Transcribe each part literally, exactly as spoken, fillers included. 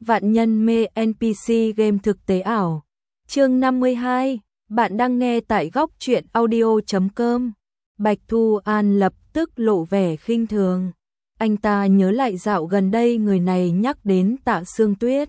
Vạn nhân mê en pê xê game thực tế ảo. Chương năm mươi hai, bạn đang nghe tại góc truyện audio chấm com. Bạch Thu An lập tức lộ vẻ khinh thường. Anh ta nhớ lại dạo gần đây người này nhắc đến Tạ Sương Tuyết.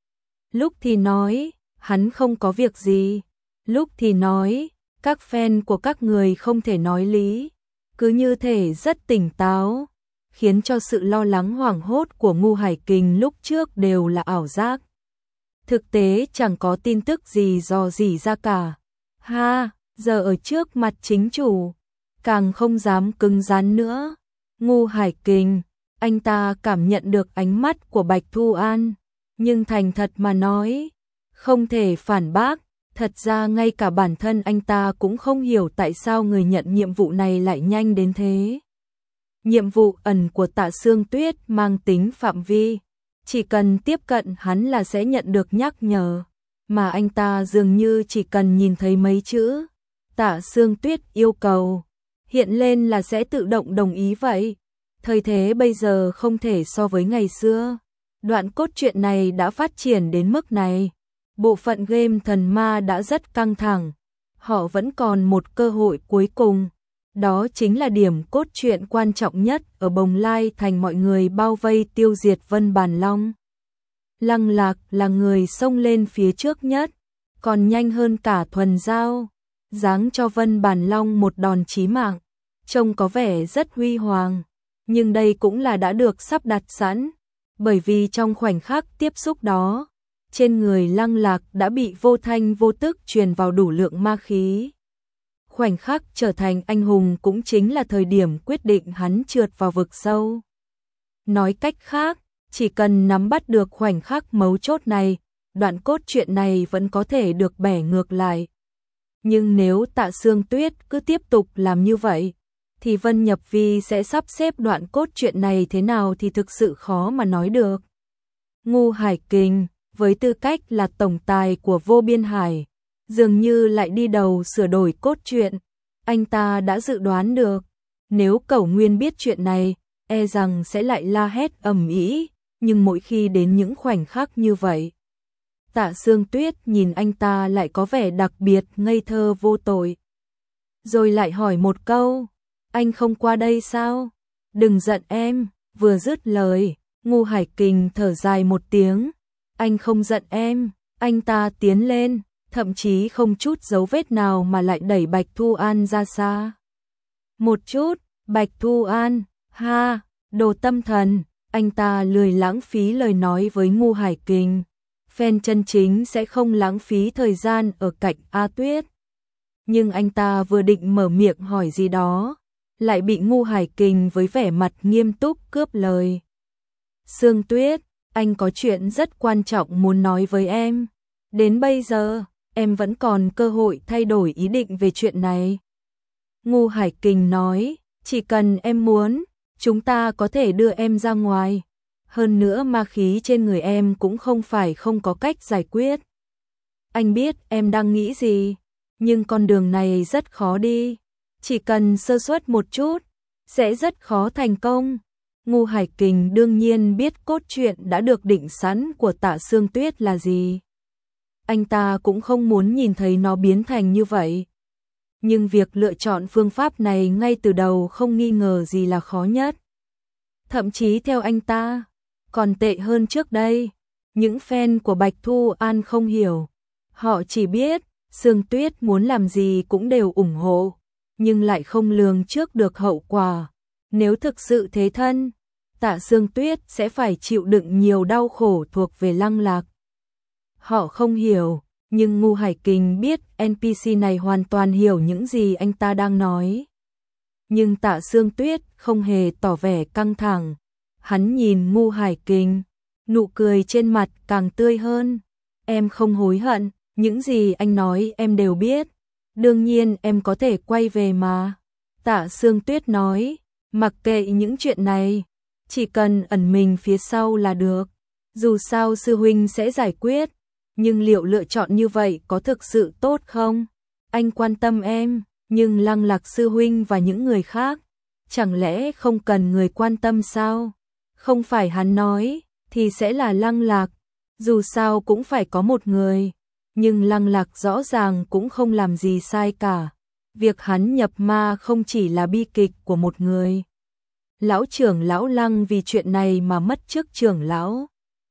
Lúc thì nói, hắn không có việc gì. Lúc thì nói, các fan của các người không thể nói lý. Cứ như thể rất tỉnh táo, khiến cho sự lo lắng hoảng hốt của Ngu Hải Kình lúc trước đều là ảo giác. Thực tế chẳng có tin tức gì dò dỉ ra cả. Ha, giờ ở trước mặt chính chủ, càng không dám cứng rắn nữa. Ngu Hải Kình, anh ta cảm nhận được ánh mắt của Bạch Thu An, nhưng thành thật mà nói, không thể phản bác. Thật ra ngay cả bản thân anh ta cũng không hiểu tại sao người nhận nhiệm vụ này lại nhanh đến thế. Nhiệm vụ ẩn của Tạ Sương Tuyết mang tính phạm vi, chỉ cần tiếp cận hắn là sẽ nhận được nhắc nhở, mà anh ta dường như chỉ cần nhìn thấy mấy chữ Tạ Sương Tuyết yêu cầu hiện lên là sẽ tự động đồng ý vậy. Thời thế bây giờ không thể so với ngày xưa. Đoạn cốt truyện này đã phát triển đến mức này. Bộ phận game thần ma đã rất căng thẳng. Họ vẫn còn một cơ hội cuối cùng. Đó chính là điểm cốt truyện quan trọng nhất ở Bồng Lai Thành, mọi người bao vây tiêu diệt Vân Bàn Long. Lăng Lạc là người xông lên phía trước nhất, còn nhanh hơn cả Thuần Giao, giáng cho Vân Bàn Long một đòn chí mạng. Trông có vẻ rất huy hoàng, nhưng đây cũng là đã được sắp đặt sẵn, bởi vì trong khoảnh khắc tiếp xúc đó, trên người Lăng Lạc đã bị vô thanh vô tức truyền vào đủ lượng ma khí. Khoảnh khắc trở thành anh hùng cũng chính là thời điểm quyết định hắn trượt vào vực sâu. Nói cách khác, chỉ cần nắm bắt được khoảnh khắc mấu chốt này, đoạn cốt truyện này vẫn có thể được bẻ ngược lại. Nhưng nếu Tạ Sương Tuyết cứ tiếp tục làm như vậy, thì Vân Nhập Vi sẽ sắp xếp đoạn cốt truyện này thế nào thì thực sự khó mà nói được. Ngu Hải Kình, với tư cách là tổng tài của Vô Biên Hải, dường như lại đi đầu sửa đổi cốt truyện. Anh ta đã dự đoán được, nếu Cẩu Nguyên biết chuyện này, e rằng sẽ lại la hét ầm ĩ, nhưng mỗi khi đến những khoảnh khắc như vậy, Tạ Sương Tuyết nhìn anh ta lại có vẻ đặc biệt ngây thơ vô tội. Rồi lại hỏi một câu, anh không qua đây sao? Đừng giận em. Vừa dứt lời, Ngu Hải Kình thở dài một tiếng. Anh không giận em. Anh ta tiến lên, thậm chí không chút dấu vết nào mà lại đẩy Bạch Thu An ra xa. Một chút, Bạch Thu An, ha, đồ tâm thần. Anh ta lười lãng phí lời nói với Ngu Hải Kình. Fan chân chính sẽ không lãng phí thời gian ở cạnh A Tuyết. Nhưng anh ta vừa định mở miệng hỏi gì đó, lại bị Ngu Hải Kình với vẻ mặt nghiêm túc cướp lời. Sương Tuyết, anh có chuyện rất quan trọng muốn nói với em. Đến bây giờ, em vẫn còn cơ hội thay đổi ý định về chuyện này. Ngu Hải Kình nói, chỉ cần em muốn, chúng ta có thể đưa em ra ngoài. Hơn nữa ma khí trên người em cũng không phải không có cách giải quyết. Anh biết em đang nghĩ gì, nhưng con đường này rất khó đi. Chỉ cần sơ suất một chút, sẽ rất khó thành công. Ngu Hải Kình đương nhiên biết cốt truyện đã được định sẵn của Tạ Sương Tuyết là gì. Anh ta cũng không muốn nhìn thấy nó biến thành như vậy. Nhưng việc lựa chọn phương pháp này ngay từ đầu không nghi ngờ gì là khó nhất. Thậm chí theo anh ta, còn tệ hơn trước đây. Những fan của Bạch Thu An không hiểu. Họ chỉ biết Sương Tuyết muốn làm gì cũng đều ủng hộ, nhưng lại không lường trước được hậu quả. Nếu thực sự thế thân, Tạ Sương Tuyết sẽ phải chịu đựng nhiều đau khổ thuộc về Lăng Lạc. Họ không hiểu, nhưng Ngu Hải Kình biết en pê xê này hoàn toàn hiểu những gì anh ta đang nói. Nhưng Tạ Sương Tuyết không hề tỏ vẻ căng thẳng. Hắn nhìn Ngu Hải Kình, nụ cười trên mặt càng tươi hơn. Em không hối hận, những gì anh nói em đều biết. Đương nhiên em có thể quay về mà. Tạ Sương Tuyết nói, mặc kệ những chuyện này, chỉ cần ẩn mình phía sau là được. Dù sao sư huynh sẽ giải quyết, nhưng liệu lựa chọn như vậy có thực sự tốt không? Anh quan tâm em, nhưng Lăng Lạc sư huynh và những người khác, chẳng lẽ không cần người quan tâm sao? Không phải hắn nói, thì sẽ là Lăng Lạc. Dù sao cũng phải có một người, nhưng Lăng Lạc rõ ràng cũng không làm gì sai cả. Việc hắn nhập ma không chỉ là bi kịch của một người. Lão trưởng lão Lăng vì chuyện này mà mất chức trưởng lão.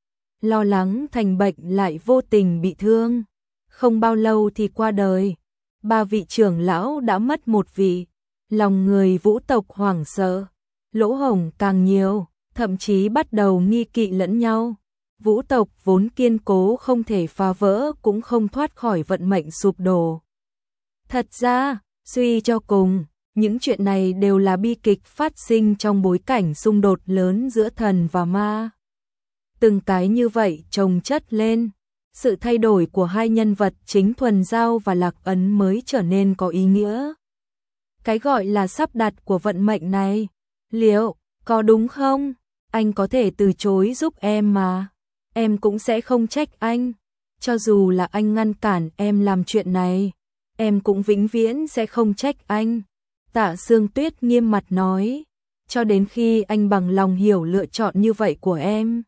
Lo lắng thành bệnh lại vô tình bị thương. Không bao lâu thì qua đời. Ba vị trưởng lão đã mất một vị. Lòng người Vũ tộc hoảng sợ. Lỗ hổng càng nhiều, thậm chí bắt đầu nghi kỵ lẫn nhau. Vũ tộc vốn kiên cố không thể phá vỡ cũng không thoát khỏi vận mệnh sụp đổ. Thật ra, suy cho cùng, những chuyện này đều là bi kịch phát sinh trong bối cảnh xung đột lớn giữa thần và ma. Từng cái như vậy chồng chất lên, sự thay đổi của hai nhân vật chính Thuần Giao và Lạc Ấn mới trở nên có ý nghĩa. Cái gọi là sắp đặt của vận mệnh này, liệu có đúng không? Anh có thể từ chối giúp em mà. Em cũng sẽ không trách anh. Cho dù là anh ngăn cản em làm chuyện này, em cũng vĩnh viễn sẽ không trách anh. Tạ Sương Tuyết nghiêm mặt nói, cho đến khi anh bằng lòng hiểu lựa chọn như vậy của em.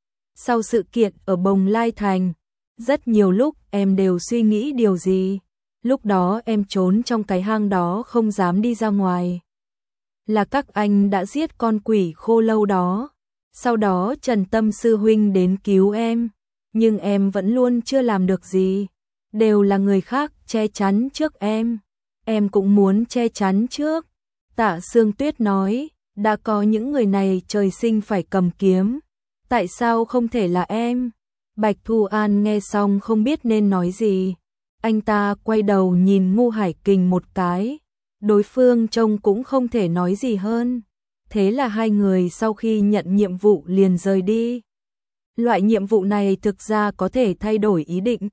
Sau sự kiện ở Bồng Lai Thành, rất nhiều lúc em đều suy nghĩ điều gì. Lúc đó em trốn trong cái hang đó không dám đi ra ngoài. Là các anh đã giết con quỷ khô lâu đó. Sau đó Trần Tâm sư huynh đến cứu em, nhưng em vẫn luôn chưa làm được gì. Đều là người khác che chắn trước em. Em cũng muốn che chắn trước. Tạ Sương Tuyết nói, đã có những người này trời sinh phải cầm kiếm. Tại sao không thể là em? Bạch Thu An nghe xong không biết nên nói gì. Anh ta quay đầu nhìn Ngu Hải Kình một cái. Đối phương trông cũng không thể nói gì hơn. Thế là hai người sau khi nhận nhiệm vụ liền rời đi. Loại nhiệm vụ này thực ra có thể thay đổi ý định.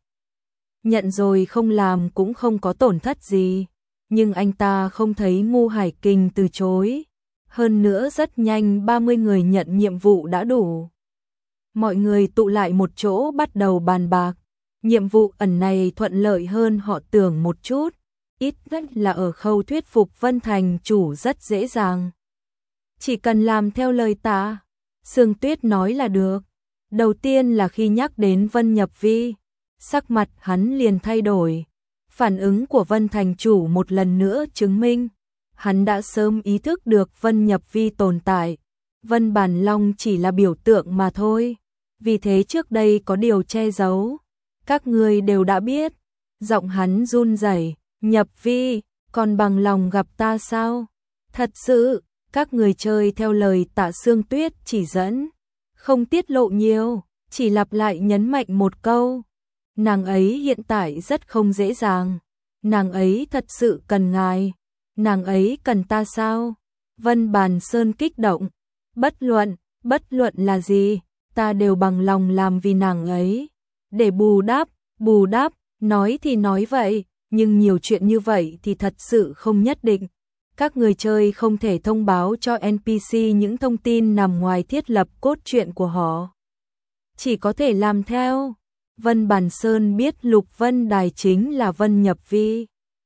Nhận rồi không làm cũng không có tổn thất gì. Nhưng anh ta không thấy Ngu Hải Kình từ chối. Hơn nữa rất nhanh ba mươi người nhận nhiệm vụ đã đủ. Mọi người tụ lại một chỗ bắt đầu bàn bạc. Nhiệm vụ ẩn này thuận lợi hơn họ tưởng một chút. Ít nhất là ở khâu thuyết phục Vân Thành chủ rất dễ dàng. Chỉ cần làm theo lời Tạ Sương Tuyết nói là được. Đầu tiên là khi nhắc đến Vân Nhập Vi, sắc mặt hắn liền thay đổi. Phản ứng của Vân Thành chủ một lần nữa chứng minh, hắn đã sớm ý thức được Vân Nhập Vi tồn tại. Vân Bản Long chỉ là biểu tượng mà thôi. Vì thế trước đây có điều che giấu. Các người đều đã biết. Giọng hắn run rẩy, Nhập Vi, còn bằng lòng gặp ta sao? Thật sự, các người chơi theo lời Tạ Sương Tuyết chỉ dẫn. Không tiết lộ nhiều, chỉ lặp lại nhấn mạnh một câu. Nàng ấy hiện tại rất không dễ dàng. Nàng ấy thật sự cần ngài. Nàng ấy cần ta sao? Vân Bàn Sơn kích động. Bất luận, bất luận là gì, ta đều bằng lòng làm vì nàng ấy. Để bù đắp, bù đắp, nói thì nói vậy, nhưng nhiều chuyện như vậy thì thật sự không nhất định. Các người chơi không thể thông báo cho en pê xê những thông tin nằm ngoài thiết lập cốt truyện của họ. Chỉ có thể làm theo. Vân Bản Sơn biết Lục Vân Đài chính là Vân Nhập Vi.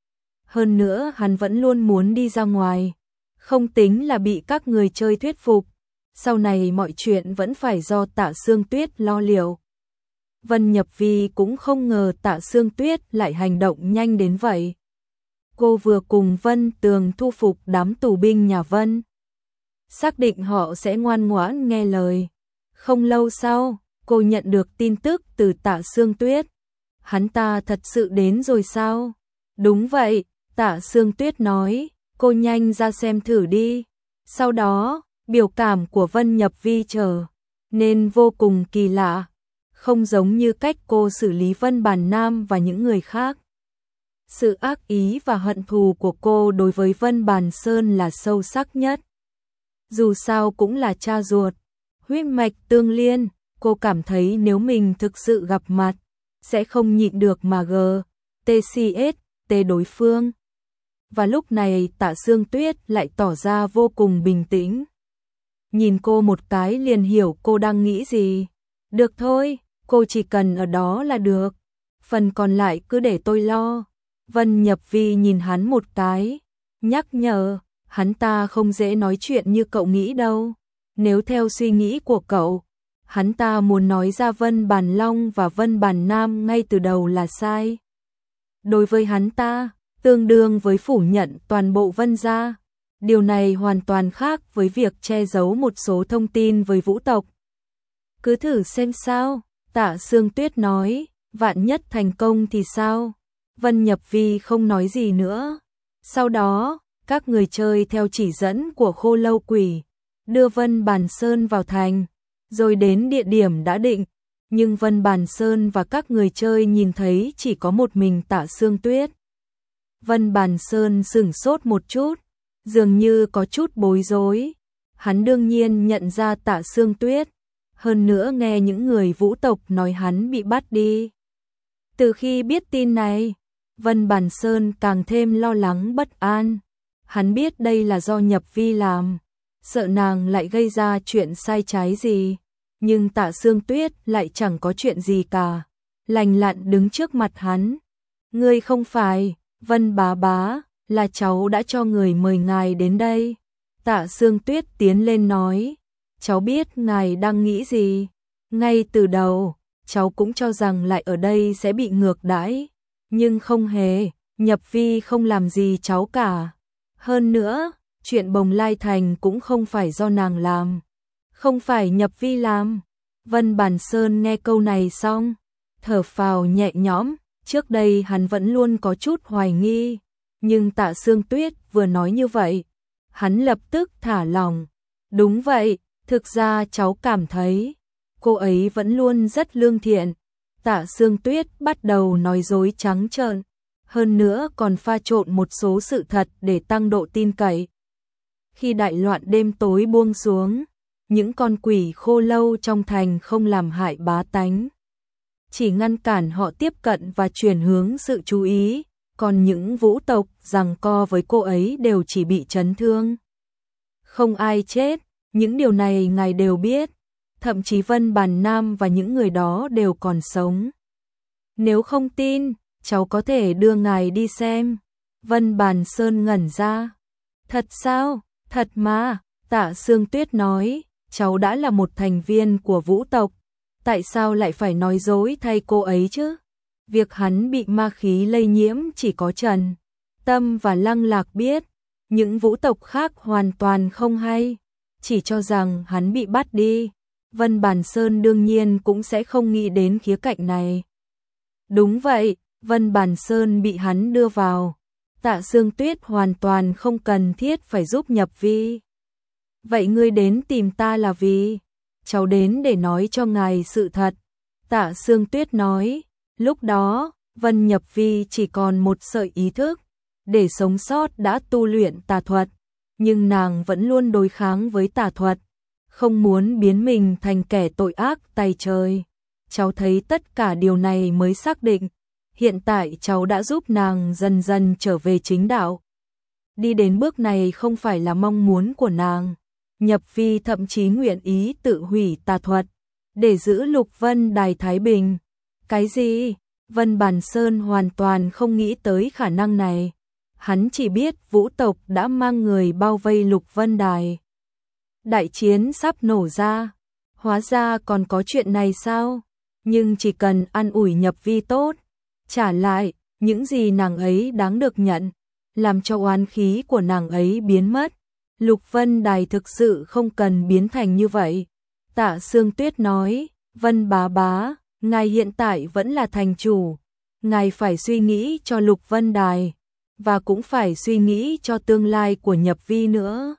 Hơn nữa hắn vẫn luôn muốn đi ra ngoài. Không tính là bị các người chơi thuyết phục. Sau này mọi chuyện vẫn phải do Tạ Sương Tuyết lo liệu. Vân Nhập Vi cũng không ngờ Tạ Sương Tuyết lại hành động nhanh đến vậy. Cô vừa cùng Vân Tường thu phục đám tù binh nhà Vân. Xác định họ sẽ ngoan ngoãn nghe lời. Không lâu sau, cô nhận được tin tức từ Tạ Sương Tuyết. Hắn ta thật sự đến rồi sao? Đúng vậy, Tạ Sương Tuyết nói, cô nhanh ra xem thử đi. Sau đó, biểu cảm của Vân Nhập Vi trở nên vô cùng kỳ lạ, không giống như cách cô xử lý Vân Bản Nam và những người khác. Sự ác ý và hận thù của cô đối với Vân Bàn Sơn là sâu sắc nhất. Dù sao cũng là cha ruột, huyết mạch tương liên, cô cảm thấy nếu mình thực sự gặp mặt, sẽ không nhịn được mà gờ, tê xê ét, tê đối phương. Và lúc này Tạ Sương Tuyết lại tỏ ra vô cùng bình tĩnh. Nhìn cô một cái liền hiểu cô đang nghĩ gì. Được thôi, cô chỉ cần ở đó là được. Phần còn lại cứ để tôi lo. Vân Nhập Vi nhìn hắn một cái, nhắc nhở, hắn ta không dễ nói chuyện như cậu nghĩ đâu. Nếu theo suy nghĩ của cậu, Hắn ta muốn nói ra Vân Bàn Long và Vân Bàn Nam ngay từ đầu là sai. Đối với hắn ta, tương đương với phủ nhận toàn bộ Vân gia. Điều này hoàn toàn khác với việc che giấu một số thông tin với Vũ tộc. Cứ thử xem sao, Tạ Sương Tuyết nói, vạn nhất thành công thì sao? Vân Nhập Vi không nói gì nữa. Sau đó, các người chơi theo chỉ dẫn của Khô Lâu Quỷ, đưa Vân Bàn Sơn vào thành, rồi đến địa điểm đã định. Nhưng Vân Bàn Sơn và các người chơi nhìn thấy chỉ có một mình Tạ Sương Tuyết. Vân Bàn Sơn sửng sốt một chút, dường như có chút bối rối. Hắn đương nhiên nhận ra Tạ Sương Tuyết, hơn nữa nghe những người Vũ tộc nói hắn bị bắt đi. Từ khi biết tin này, Vân Bàn Sơn càng thêm lo lắng bất an. Hắn biết đây là do Nhập Vi làm, sợ nàng lại gây ra chuyện sai trái gì. Nhưng Tạ Sương Tuyết lại chẳng có chuyện gì cả, lành lặn đứng trước mặt hắn. Ngươi không phải, Vân bá bá, là cháu đã cho người mời ngài đến đây. Tạ Sương Tuyết tiến lên nói, cháu biết ngài đang nghĩ gì. Ngay từ đầu, cháu cũng cho rằng lại ở đây sẽ bị ngược đãi, nhưng không hề, Nhập Vi không làm gì cháu cả. Hơn nữa, chuyện Bồng Lai Thành cũng không phải do nàng làm. Không phải Nhập Vi làm. Vân Bàn Sơn nghe câu này xong, thở phào nhẹ nhõm. Trước đây hắn vẫn luôn có chút hoài nghi, nhưng Tạ Sương Tuyết vừa nói như vậy, hắn lập tức thả lòng. Đúng vậy, thực ra cháu cảm thấy cô ấy vẫn luôn rất lương thiện. Tạ Sương Tuyết bắt đầu nói dối trắng trợn, hơn nữa còn pha trộn một số sự thật để tăng độ tin cậy. Khi đại loạn đêm tối buông xuống, những con quỷ khô lâu trong thành không làm hại bá tánh, chỉ ngăn cản họ tiếp cận và chuyển hướng sự chú ý, còn những Vũ tộc giằng co với cô ấy đều chỉ bị chấn thương. Không ai chết, những điều này ngài đều biết, thậm chí Vân Bàn Nam và những người đó đều còn sống. Nếu không tin, cháu có thể đưa ngài đi xem. Vân Bàn Sơn ngẩn ra. Thật sao? Thật mà, Tạ Sương Tuyết nói, cháu đã là một thành viên của Vũ tộc, tại sao lại phải nói dối thay cô ấy chứ? Việc hắn bị ma khí lây nhiễm chỉ có Trần Tâm và Lăng Lạc biết, những Vũ tộc khác hoàn toàn không hay, chỉ cho rằng hắn bị bắt đi. Vân Bàn Sơn đương nhiên cũng sẽ không nghĩ đến khía cạnh này. Đúng vậy, Vân Bàn Sơn bị hắn đưa vào. Tạ Sương Tuyết hoàn toàn không cần thiết phải giúp Nhập Vi. Vậy ngươi đến tìm ta là vì? Cháu đến để nói cho ngài sự thật. Tạ Sương Tuyết nói, lúc đó, Vân Nhập Vi chỉ còn một sợi ý thức, để sống sót đã tu luyện tà thuật, nhưng nàng vẫn luôn đối kháng với tà thuật, không muốn biến mình thành kẻ tội ác tày trời. Cháu thấy tất cả điều này mới xác định, hiện tại cháu đã giúp nàng dần dần trở về chính đạo. Đi đến bước này không phải là mong muốn của nàng. Nhập Vi thậm chí nguyện ý tự hủy tà thuật, để giữ Lục Vân Đài thái bình. Cái gì? Vân Bàn Sơn hoàn toàn không nghĩ tới khả năng này. Hắn chỉ biết Vũ tộc đã mang người bao vây Lục Vân Đài. Đại chiến sắp nổ ra. Hóa ra còn có chuyện này sao? Nhưng chỉ cần an ủi Nhập Vi tốt, trả lại những gì nàng ấy đáng được nhận, làm cho oán khí của nàng ấy biến mất. Lục Vân Đài thực sự không cần biến thành như vậy. Tạ Sương Tuyết nói, Vân bá bá, ngài hiện tại vẫn là thành chủ, ngài phải suy nghĩ cho Lục Vân Đài, và cũng phải suy nghĩ cho tương lai của Nhập Vi nữa.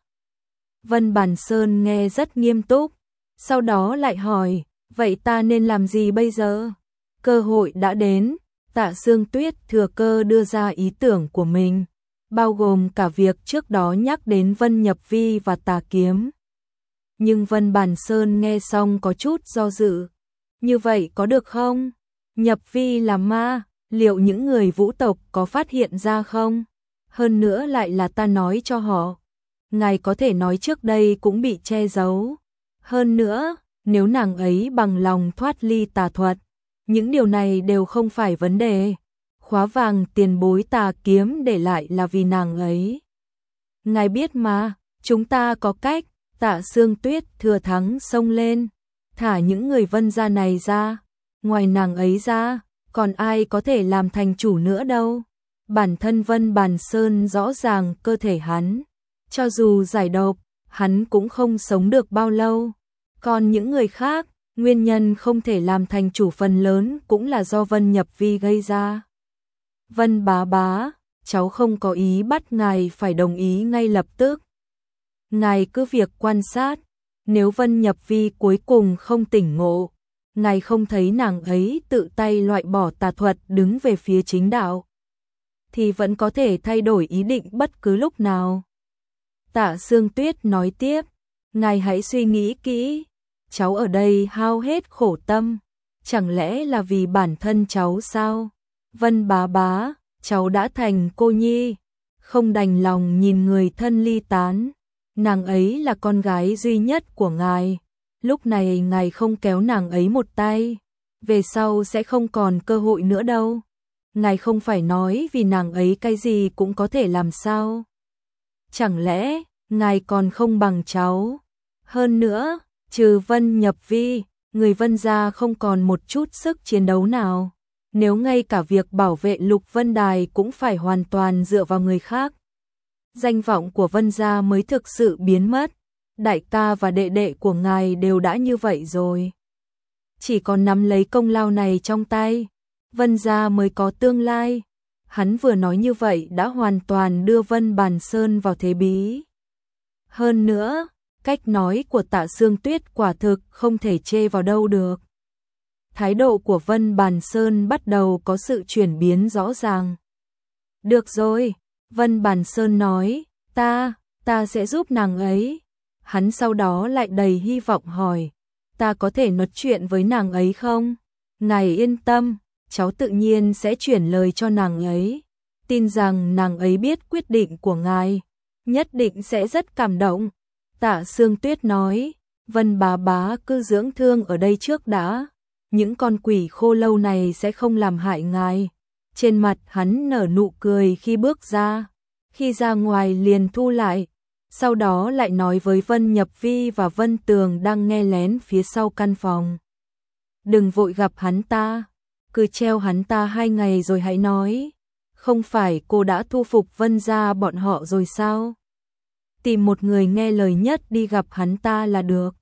Vân Bàn Sơn nghe rất nghiêm túc, sau đó lại hỏi, vậy ta nên làm gì bây giờ? Cơ hội đã đến. Tạ Sương Tuyết thừa cơ đưa ra ý tưởng của mình, bao gồm cả việc trước đó nhắc đến Vân Nhập Vi và tà kiếm. Nhưng Vân Bàn Sơn nghe xong có chút do dự. Như vậy có được không? Nhập Vi là ma, liệu những người Vũ tộc có phát hiện ra không? Hơn nữa lại là ta nói cho họ. Ngài có thể nói trước đây cũng bị che giấu. Hơn nữa, nếu nàng ấy bằng lòng thoát ly tà thuật, những điều này đều không phải vấn đề. Khóa vàng tiền bối tà kiếm để lại là vì nàng ấy. Ngài biết mà, chúng ta có cách. Tạ Sương Tuyết thừa thắng xông lên. thả những người Vân gia này ra, ngoài nàng ấy ra, còn ai có thể làm thành chủ nữa đâu. Bản thân Vân Bàn Sơn rõ ràng cơ thể hắn, cho dù giải độc, hắn cũng không sống được bao lâu. Còn những người khác, nguyên nhân không thể làm thành chủ phần lớn cũng là do Vân Nhập Vi gây ra. Vân bá bá, cháu không có ý bắt ngài phải đồng ý ngay lập tức. Ngài cứ việc quan sát, nếu Vân Nhập Vi cuối cùng không tỉnh ngộ, ngài không thấy nàng ấy tự tay loại bỏ tà thuật đứng về phía chính đạo, thì vẫn có thể thay đổi ý định bất cứ lúc nào. Tạ Sương Tuyết nói tiếp, ngài hãy suy nghĩ kỹ, cháu ở đây hao hết khổ tâm, chẳng lẽ là vì bản thân cháu sao? Vân bá bá, cháu đã thành cô nhi, không đành lòng nhìn người thân ly tán, nàng ấy là con gái duy nhất của ngài, lúc này ngài không kéo nàng ấy một tay, về sau sẽ không còn cơ hội nữa đâu. Ngài không phải nói vì nàng ấy cái gì cũng có thể làm sao? Chẳng lẽ ngài còn không bằng cháu? Hơn nữa, trừ Vân Nhập Vi, người Vân gia không còn một chút sức chiến đấu nào. Nếu ngay cả việc bảo vệ Lục Vân Đài cũng phải hoàn toàn dựa vào người khác, danh vọng của Vân gia mới thực sự biến mất. Đại ca và đệ đệ của ngài đều đã như vậy rồi, chỉ còn nắm lấy công lao này trong tay, Vân gia mới có tương lai. Hắn vừa nói như vậy đã hoàn toàn đưa Vân Bàn Sơn vào thế bí. Hơn nữa, cách nói của Tạ Sương Tuyết quả thực không thể chê vào đâu được. Thái độ của Vân Bàn Sơn bắt đầu có sự chuyển biến rõ ràng. Được rồi, Vân Bàn Sơn nói, ta, ta sẽ giúp nàng ấy. Hắn sau đó lại đầy hy vọng hỏi, ta có thể nói chuyện với nàng ấy không? Ngài yên tâm, cháu tự nhiên sẽ chuyển lời cho nàng ấy. Tin rằng nàng ấy biết quyết định của ngài, nhất định sẽ rất cảm động. Tạ Sương Tuyết nói, Vân bá bá cứ dưỡng thương ở đây trước đã. Những con quỷ khô lâu này sẽ không làm hại ngài. Trên mặt hắn nở nụ cười khi bước ra. Khi ra ngoài liền thu lại. Sau đó lại nói với Vân Nhập Vi và Vân Tường đang nghe lén phía sau căn phòng. Đừng vội gặp hắn ta. Cứ treo hắn ta hai ngày rồi hãy nói. Không phải cô đã thu phục Vân gia bọn họ rồi sao? Tìm một người nghe lời nhất đi gặp hắn ta là được.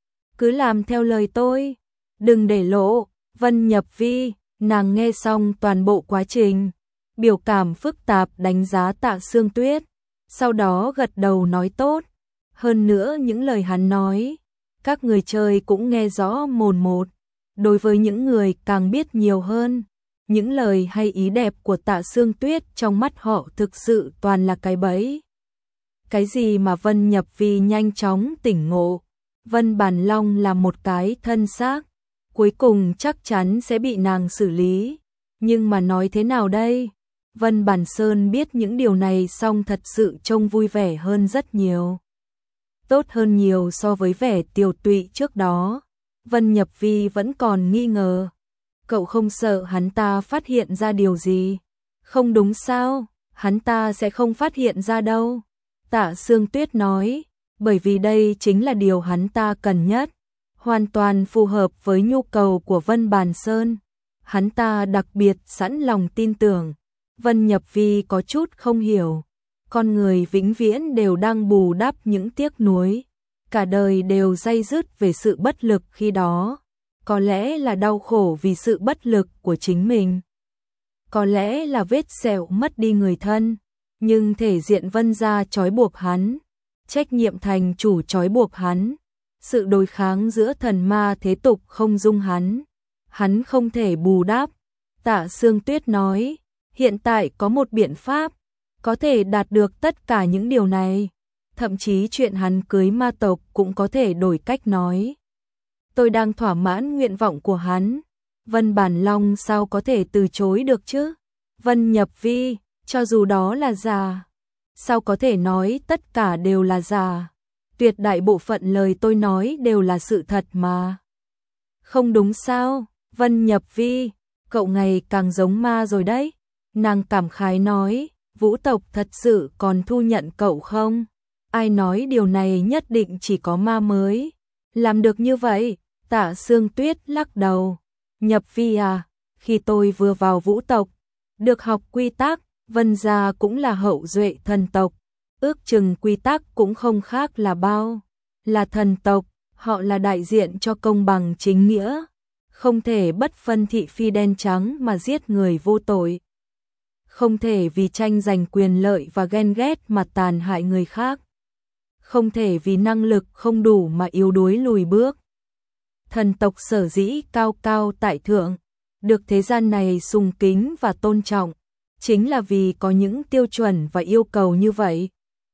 Cứ làm theo lời tôi. Đừng để lộ. Vân Nhập Vi, nàng nghe xong toàn bộ quá trình, biểu cảm phức tạp đánh giá Tạ Sương Tuyết, sau đó gật đầu nói tốt. Hơn nữa những lời hắn nói, các người chơi cũng nghe rõ mồn một. Đối với những người càng biết nhiều hơn, những lời hay ý đẹp của Tạ Sương Tuyết trong mắt họ thực sự toàn là cái bẫy. Cái gì mà Vân Nhập Vi nhanh chóng tỉnh ngộ, Vân Bàn Long là một cái thân xác, cuối cùng chắc chắn sẽ bị nàng xử lý. Nhưng mà nói thế nào đây? Vân Bàn Sơn biết những điều này xong thật sự trông vui vẻ hơn rất nhiều. Tốt hơn nhiều so với vẻ tiều tụy trước đó. Vân Nhập Vi vẫn còn nghi ngờ. Cậu không sợ hắn ta phát hiện ra điều gì? Không đúng sao? Hắn ta sẽ không phát hiện ra đâu. Tạ Sương Tuyết nói, bởi vì đây chính là điều hắn ta cần nhất. Hoàn toàn phù hợp với nhu cầu của Vân Bàn Sơn. Hắn ta đặc biệt sẵn lòng tin tưởng. Vân Nhập Vi có chút không hiểu. Con người vĩnh viễn đều đang bù đắp những tiếc nuối. Cả đời đều day dứt về sự bất lực khi đó. Có lẽ là đau khổ vì sự bất lực của chính mình. Có lẽ là vết sẹo mất đi người thân. Nhưng thể diện Vân gia trói buộc hắn. Trách nhiệm thành chủ trói buộc hắn. Sự đối kháng giữa thần ma thế tục không dung hắn. Hắn không thể bù đắp. Tạ Sương Tuyết nói, hiện tại có một biện pháp, có thể đạt được tất cả những điều này. Thậm chí chuyện hắn cưới ma tộc cũng có thể đổi cách nói. Tôi đang thỏa mãn nguyện vọng của hắn. Vân Bàn Long sao có thể từ chối được chứ? Vân Nhập Vi, cho dù đó là giả, sao có thể nói tất cả đều là giả? Tuyệt đại bộ phận lời tôi nói đều là sự thật mà. Không đúng sao? Vân Nhập Vi, cậu ngày càng giống ma rồi đấy. Nàng cảm khái nói, vũ tộc thật sự còn thu nhận cậu không? Ai nói điều này nhất định chỉ có ma mới làm được như vậy? Tạ Sương Tuyết lắc đầu. Nhập Vi à, khi tôi vừa vào vũ tộc, được học quy tắc, Vân gia cũng là hậu duệ thần tộc. Ước chừng quy tắc cũng không khác là bao. Là thần tộc, họ là đại diện cho công bằng chính nghĩa. Không thể bất phân thị phi đen trắng mà giết người vô tội. Không thể vì tranh giành quyền lợi và ghen ghét mà tàn hại người khác. Không thể vì năng lực không đủ mà yếu đuối lùi bước. Thần tộc sở dĩ cao cao tại thượng, được thế gian này sùng kính và tôn trọng, chính là vì có những tiêu chuẩn và yêu cầu như vậy.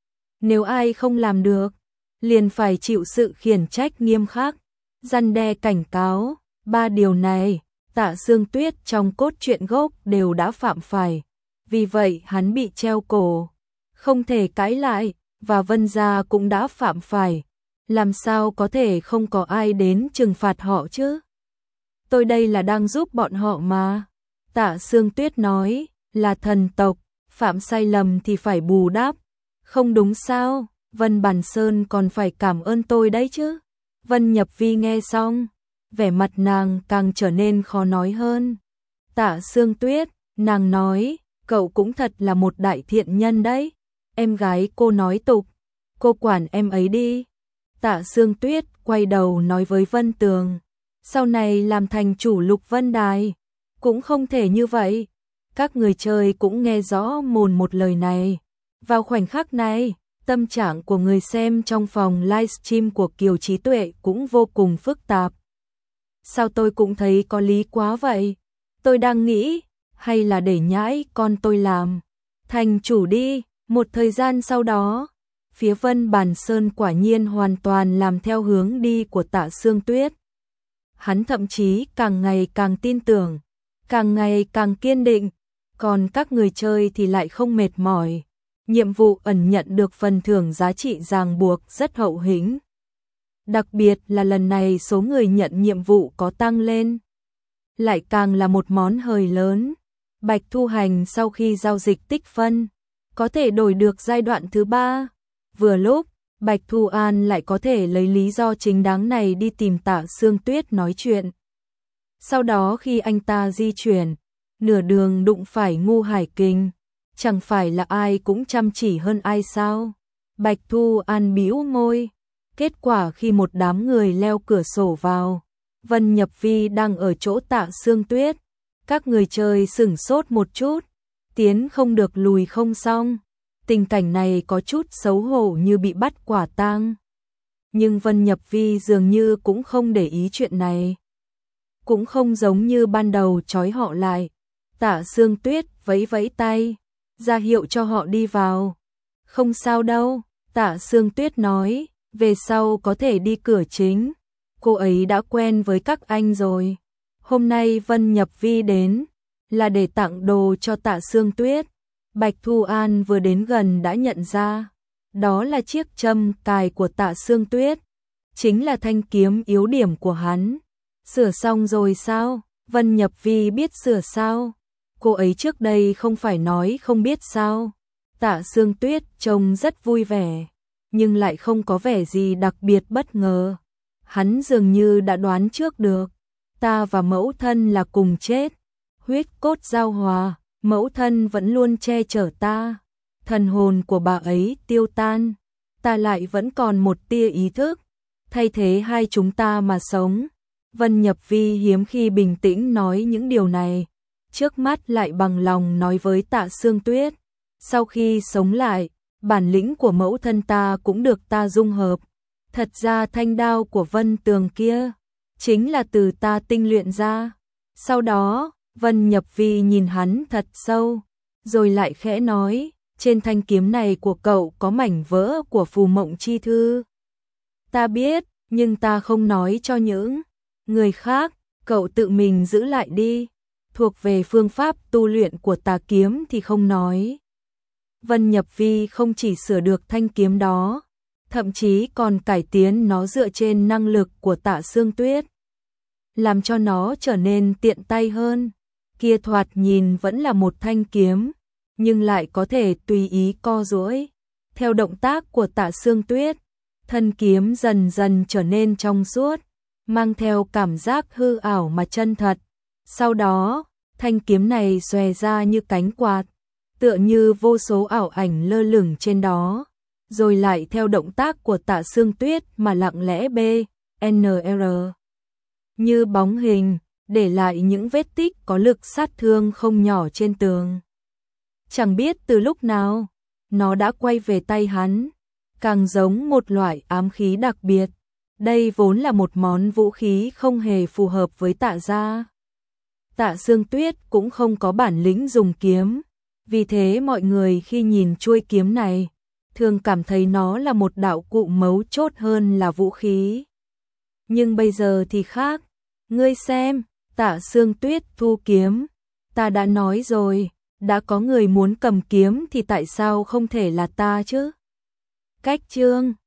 Nếu ai không làm được, liền phải chịu sự khiển trách nghiêm khắc, răn đe cảnh cáo. Ba điều này, Tạ Sương Tuyết trong cốt truyện gốc đều đã phạm phải. Vì vậy hắn bị treo cổ, không thể cãi lại, và Vân gia cũng đã phạm phải. Làm sao có thể không có ai đến trừng phạt họ chứ? Tôi đây là đang giúp bọn họ mà. Tạ Sương Tuyết nói, là thần tộc, phạm sai lầm thì phải bù đắp. Không đúng sao, Vân Bản Sơn còn phải cảm ơn tôi đấy chứ. Vân Nhập Vi nghe xong, vẻ mặt nàng càng trở nên khó nói hơn. Tạ Sương Tuyết, nàng nói, cậu cũng thật là một đại thiện nhân đấy. Em gái cô nói tục, cô quản em ấy đi. Tạ Sương Tuyết quay đầu nói với Vân Tường, sau này làm thành chủ Lục Vân Đài, cũng không thể như vậy. Các người chơi cũng nghe rõ mồn một lời này. Vào khoảnh khắc này, tâm trạng của người xem trong phòng livestream của Kiều Trí Tuệ cũng vô cùng phức tạp. Sao tôi cũng thấy có lý quá vậy? Tôi đang nghĩ, hay là để nhãi con tôi làm thành chủ đi. Một thời gian sau đó, phía Vân Bản Sơn quả nhiên hoàn toàn làm theo hướng đi của Tạ Sương Tuyết. Hắn thậm chí càng ngày càng tin tưởng, càng ngày càng kiên định, còn các người chơi thì lại không mệt mỏi. Nhiệm vụ ẩn nhận được phần thưởng giá trị ràng buộc rất hậu hĩnh. Đặc biệt là lần này số người nhận nhiệm vụ có tăng lên. Lại càng là một món hời lớn. Bạch Thu Hành sau khi giao dịch tích phân, có thể đổi được giai đoạn thứ ba. Vừa lúc, Bạch Thu An lại có thể lấy lý do chính đáng này đi tìm Tạ Sương Tuyết nói chuyện. Sau đó khi anh ta di chuyển, nửa đường đụng phải Ngu Hải Kình, chẳng phải là ai cũng chăm chỉ hơn ai sao? Bạch Thu An bĩu môi. Kết quả khi một đám người leo cửa sổ vào, Vân Nhập Vi đang ở chỗ Tạ Sương Tuyết. Các người chơi sửng sốt một chút, tiến không được lùi không xong. Tình cảnh này có chút xấu hổ như bị bắt quả tang. Nhưng Vân Nhập Vi dường như cũng không để ý chuyện này. Cũng không giống như ban đầu trói họ lại. Tạ Sương Tuyết vẫy vẫy tay, ra hiệu cho họ đi vào. Không sao đâu, Tạ Sương Tuyết nói, về sau có thể đi cửa chính. Cô ấy đã quen với các anh rồi. Hôm nay Vân Nhập Vi đến là để tặng đồ cho Tạ Sương Tuyết. Bạch Thu An vừa đến gần đã nhận ra, đó là chiếc châm cài của Tạ Sương Tuyết, chính là thanh kiếm yếu điểm của hắn. Sửa xong rồi sao? Vân Nhập Vi biết sửa sao? Cô ấy trước đây không phải nói không biết sao? Tạ Sương Tuyết trông rất vui vẻ, nhưng lại không có vẻ gì đặc biệt bất ngờ. Hắn dường như đã đoán trước được, ta và mẫu thân là cùng chết, huyết cốt giao hòa, mẫu thân vẫn luôn che chở ta, thần hồn của bà ấy tiêu tan, ta lại vẫn còn một tia ý thức, thay thế hai chúng ta mà sống. Vân Nhập Vi hiếm khi bình tĩnh nói những điều này, trước mắt lại bằng lòng nói với Tạ Sương Tuyết, sau khi sống lại, bản lĩnh của mẫu thân ta cũng được ta dung hợp. Thật ra thanh đao của Vân Tường kia chính là từ ta tinh luyện ra. Sau đó, Vân Nhập Vi nhìn hắn thật sâu, rồi lại khẽ nói, trên thanh kiếm này của cậu có mảnh vỡ của Phù Mộng Chi Thư. Ta biết, nhưng ta không nói cho những người khác, cậu tự mình giữ lại đi. Thuộc về phương pháp tu luyện của tà kiếm thì không nói. Vân Nhập Vi không chỉ sửa được thanh kiếm đó, thậm chí còn cải tiến nó dựa trên năng lực của Tạ Sương Tuyết, làm cho nó trở nên tiện tay hơn. Kia thoạt nhìn vẫn là một thanh kiếm, nhưng lại có thể tùy ý co duỗi. Theo động tác của Tạ Sương Tuyết, thân kiếm dần dần trở nên trong suốt, mang theo cảm giác hư ảo mà chân thật. Sau đó, thanh kiếm này xòe ra như cánh quạt, tựa như vô số ảo ảnh lơ lửng trên đó, rồi lại theo động tác của Tạ Sương Tuyết mà lặng lẽ b en rờ như bóng hình, để lại những vết tích có lực sát thương không nhỏ trên tường. Chẳng biết từ lúc nào, nó đã quay về tay hắn, càng giống một loại ám khí đặc biệt. Đây vốn là một món vũ khí không hề phù hợp với Tạ gia. Tạ Sương Tuyết cũng không có bản lĩnh dùng kiếm, vì thế mọi người khi nhìn chuôi kiếm này, thường cảm thấy nó là một đạo cụ mấu chốt hơn là vũ khí. Nhưng bây giờ thì khác, ngươi xem, Tạ Sương Tuyết thu kiếm, ta đã nói rồi, đã có người muốn cầm kiếm thì tại sao không thể là ta chứ? Cách chương